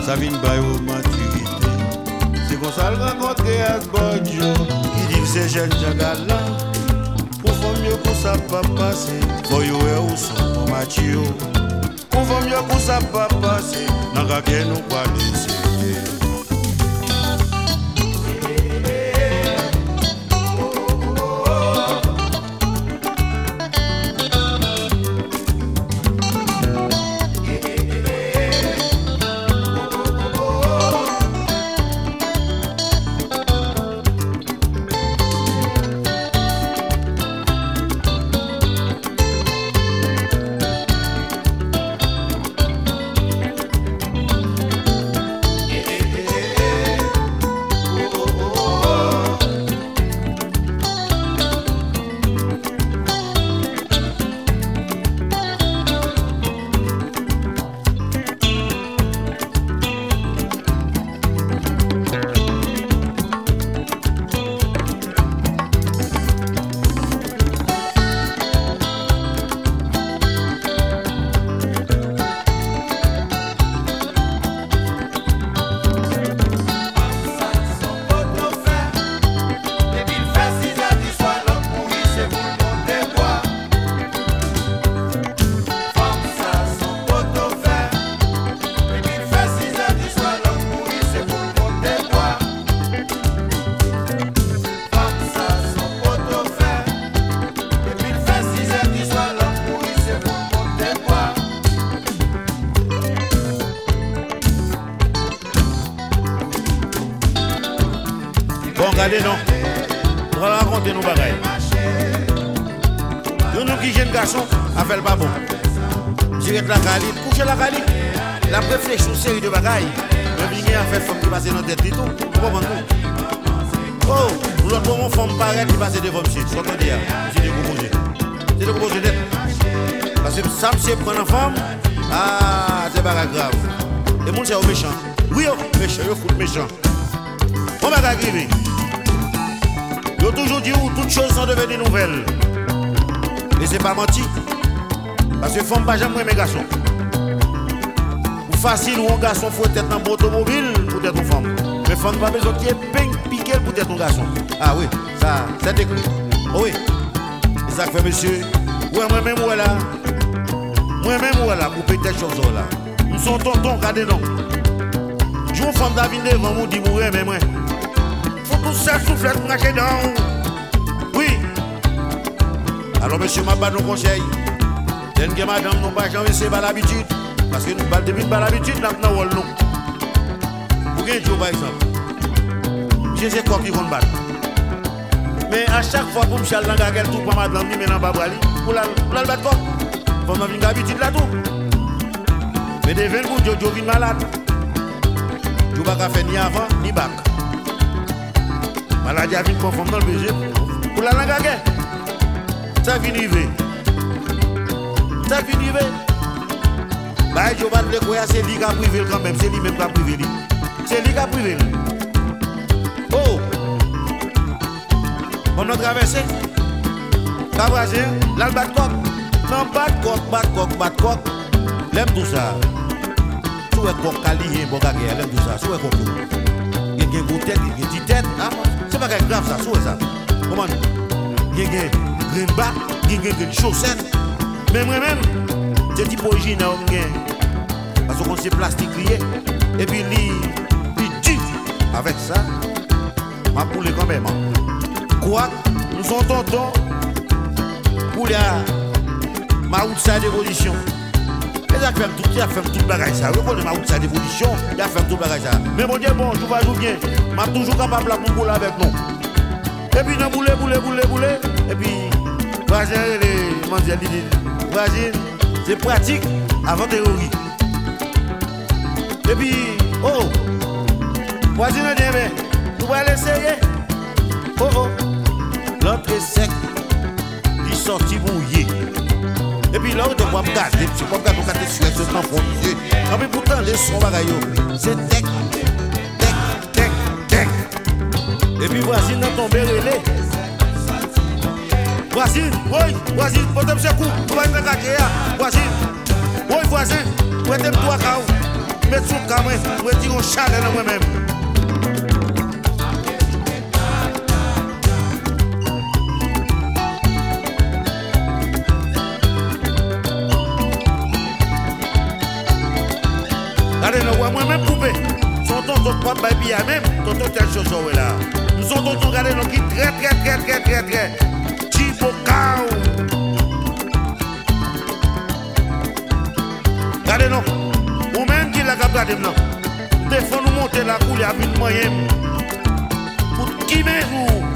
ça vient de maturité. C'est comme ça le rencontrer à ce bonjour qui dit c'est jeune jagala. Pour faire mieux pour ça pas passer, faut y où sont pour mature. Pour faire mieux pour ça pas passer, n'a qu'à nous pas laisser. Regardez non, on va raconter nos bagailles. Nous qui jeunes garçons, affaire pas bon. Direct la cali, coucher la cali. La réflexion une série de bagailles. Le bigné a fait femme qui passe dans la tête du tout. Vous comprenez? Oh, l'autre moment femme pareille qui passe devant monsieur. C'est ce qu'on dit. C'est décomposé. C'est décomposé net. Parce que ça c'est prendre une femme. Ah, c'est pas grave. Et mon c'est au méchant. Oui, méchant, il faut méchant. On va arriver. Il a toujours dit où toutes choses sont devenues nouvelles. Et c'est pas menti. Parce que femme pas jamais mes garçons. Ou facile ou un garçon faut être dans l'automobile pour être une femme. Mais femme pas besoin de piquer pour être un garçon. Ah oui, ça c'est décrit. Oh oui. Et ça fait monsieur. Ouais, moi-même voilà. Moi-même voilà pour péter choses là. Nous sommes tontons, regardez non. Je vous femme David devant vous dit mourir mais moi. Tout ça souffle pour marcher dans. Oui. Alors monsieur m'a pas de conseil. Dès que madame nous pas jamais c'est pas l'habitude. Parce que nous pas depuis pas l'habitude là dans wall non. Pour gagner par exemple. Je sais quoi qui vont battre. Mais à chaque fois pour me chaler dans la gueule tout pour madame ni maintenant pas brali pour la battre quoi. Pour ma vie habitude là tout. Mais des 20 jours Jojo vient malade. Tu pas faire ni avant ni bac. Maladie a vu conforme dans le BG pour la langue à guerre. Ça finit. Ça finit. Bah, je vais le dire c'est lui qui a privé quand même. C'est lui même qui a privé. C'est lui qui a privé. Oh! On a traversé. Cabrasé, l'albatcoq. Non, bat-coq. L'aime tout ça. Tout est coq calié, bon gars, l'aime tout ça. Tout est coq. Il y a une tête, il y a une petite tête. C'est pas grave ça, c'est ça. Comment? Il y a une green bas, il y a une chaussette. Mais moi-même, c'est type origine parce qu'on sait plastique lié. Et puis il dit avec ça, ma poule quand même. Quoi? Nous sommes tontons pour ma outside d'évolution. Il a fait tout le bagage ça. Vous connaissez ma outside d'évolution, il a fait tout le bagage ça. Mais mon Dieu, bon, je vais jouer bien. Je suis toujours capable de bouler avec nous. Et puis, nous bouler. Et puis, voisin, c'est pratique avant théorie. Et puis, oh, voisin, nous allons essayer. Oh, l'autre est sec, il sortit mouillé. Et puis là, on te voit me garder, tu peux me garder sur ce temps pour Dieu. Mais pourtant, les sons bagailles, c'est tech. Et puis voisine dans tombé relais. Voisine, potème c'est coup, tu vas être gâté. Voisine, oui voisin, tu es toi cao. mettre sous camé, je dire un chalet dans moi-même. Allez, moi-même poupée. Son tonton pas baby à même, tonton tel chose là. Nous sommes tonton regardez nous qui très Chibocao. Regardez-nous, ou même qui l'a gardé nous. Des fois nous monter la coulée avec une moyenne. Pour qui met nous?